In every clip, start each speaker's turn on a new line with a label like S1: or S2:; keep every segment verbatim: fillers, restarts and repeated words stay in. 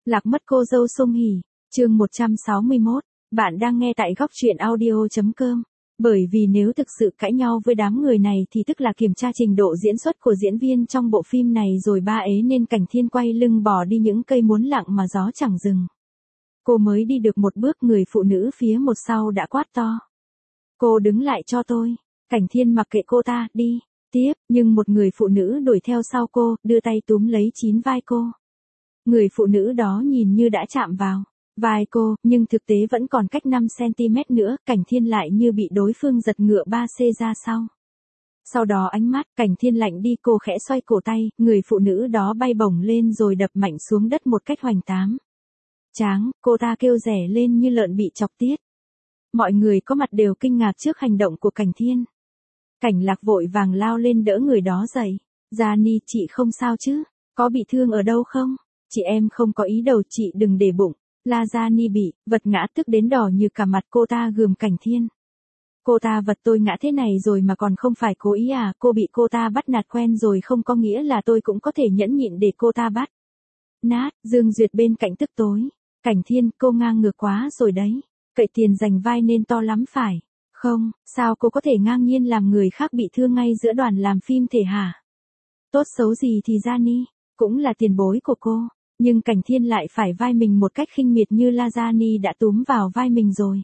S1: Lạc mất cô dâu Song Hỷ, chương một trăm sáu mươi mốt, bạn đang nghe tại góc truyện audio.com. Bởi vì nếu thực sự cãi nhau với đám người này thì tức là kiểm tra trình độ diễn xuất của diễn viên trong bộ phim này rồi ba ấy nên Cảnh Thiên quay lưng bỏ đi những cây muốn lặng mà gió chẳng dừng. Cô mới đi được một bước người phụ nữ phía một sau đã quát to. Cô đứng lại cho tôi. Cảnh Thiên mặc kệ cô ta, đi, tiếp, nhưng một người phụ nữ đuổi theo sau cô, đưa tay túm lấy chín vai cô. Người phụ nữ đó nhìn như đã chạm vào vai cô, nhưng thực tế vẫn còn cách năm xăng-ti-mét nữa, Cảnh Thiên lại như bị đối phương giật ngựa ba xăng ra sau. Sau đó ánh mắt Cảnh Thiên lạnh đi, cô khẽ xoay cổ tay, người phụ nữ đó bay bổng lên rồi đập mạnh xuống đất một cách hoành tám. Tráng, cô ta kêu rẻ lên như lợn bị chọc tiết. Mọi người có mặt đều kinh ngạc trước hành động của Cảnh Thiên. Cảnh Lạc vội vàng lao lên đỡ người đó dậy. Gianni, chị không sao chứ? Có bị thương ở đâu không? Chị em không có ý đâu, chị đừng để bụng. La Gianni bị vật ngã tức đến đỏ như cả mặt, cô ta gườm Cảnh Thiên. Cô ta vật tôi ngã thế này rồi mà còn không phải cố ý à? Cô bị cô ta bắt nạt quen rồi không có nghĩa là tôi cũng có thể nhẫn nhịn để cô ta bắt nát. Dương Duyệt bên cạnh tức tối. Cảnh Thiên, cô ngang ngược quá rồi đấy. Cậy tiền giành vai nên to lắm phải không? Sao cô có thể ngang nhiên làm người khác bị thương ngay giữa đoàn làm phim thể hả? Tốt xấu gì thì Gianni cũng là tiền bối của cô, nhưng Cảnh Thiên lại phải vai mình một cách khinh miệt như La Gianni đã túm vào vai mình rồi.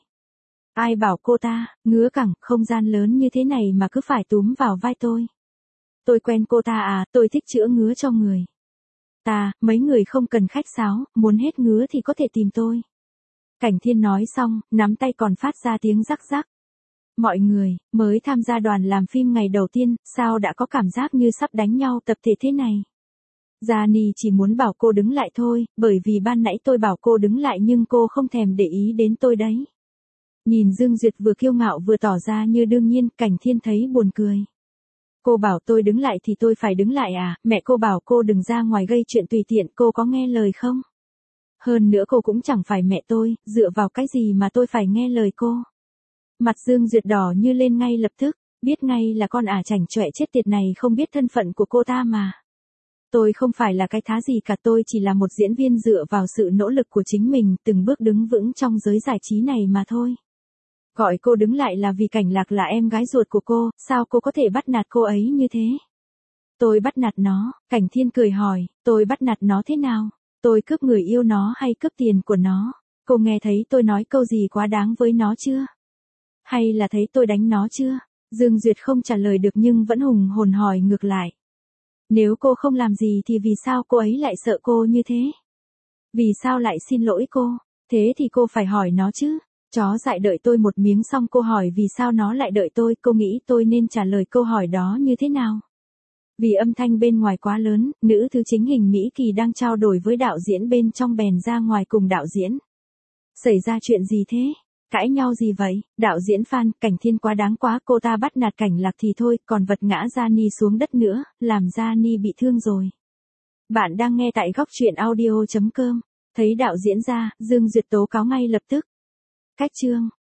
S1: Ai bảo cô ta, ngứa cẳng, không gian lớn như thế này mà cứ phải túm vào vai tôi. Tôi quen cô ta à, tôi thích chữa ngứa cho người ta, mấy người không cần khách sáo, muốn hết ngứa thì có thể tìm tôi. Cảnh Thiên nói xong, nắm tay còn phát ra tiếng rắc rắc. Mọi người, mới tham gia đoàn làm phim ngày đầu tiên, sao đã có cảm giác như sắp đánh nhau tập thể thế này? Gianni chỉ muốn bảo cô đứng lại thôi, bởi vì ban nãy tôi bảo cô đứng lại nhưng cô không thèm để ý đến tôi đấy. Nhìn Dương Duyệt vừa kiêu ngạo vừa tỏ ra như đương nhiên, Cảnh Thiên thấy buồn cười. Cô bảo tôi đứng lại thì tôi phải đứng lại à? Mẹ cô bảo cô đừng ra ngoài gây chuyện tùy tiện, cô có nghe lời không? Hơn nữa cô cũng chẳng phải mẹ tôi, dựa vào cái gì mà tôi phải nghe lời cô? Mặt Dương Duyệt đỏ như lên ngay lập tức, biết ngay là con ả chảnh chọe chết tiệt này không biết thân phận của cô ta mà. Tôi không phải là cái thá gì cả, tôi chỉ là một diễn viên dựa vào sự nỗ lực của chính mình, từng bước đứng vững trong giới giải trí này mà thôi. Gọi cô đứng lại là vì Cảnh Lạc là em gái ruột của cô, sao cô có thể bắt nạt cô ấy như thế? Tôi bắt nạt nó, Cảnh Thiên cười hỏi, tôi bắt nạt nó thế nào? Tôi cướp người yêu nó hay cướp tiền của nó? Cô nghe thấy tôi nói câu gì quá đáng với nó chưa? Hay là thấy tôi đánh nó chưa? Dương Duyệt không trả lời được nhưng vẫn hùng hồn hỏi ngược lại. Nếu cô không làm gì thì vì sao cô ấy lại sợ cô như thế? Vì sao lại xin lỗi cô? Thế thì cô phải hỏi nó chứ. Chó dại đợi tôi một miếng xong cô hỏi vì sao nó lại đợi tôi, cô nghĩ tôi nên trả lời câu hỏi đó như thế nào? Vì âm thanh bên ngoài quá lớn, nữ thứ chính hình Mỹ Kỳ đang trao đổi với đạo diễn bên trong bèn ra ngoài cùng đạo diễn. Xảy ra chuyện gì thế? Cãi nhau gì vậy? Đạo diễn Phan, Cảnh Thiên quá đáng quá, cô ta bắt nạt Cảnh Lạc thì thôi, còn vật ngã Gianni xuống đất nữa, làm Gianni bị thương rồi. Bạn đang nghe tại góc truyện audio.com. Thấy đạo diễn ra, Dương Duyệt tố cáo ngay lập tức. Cách chương.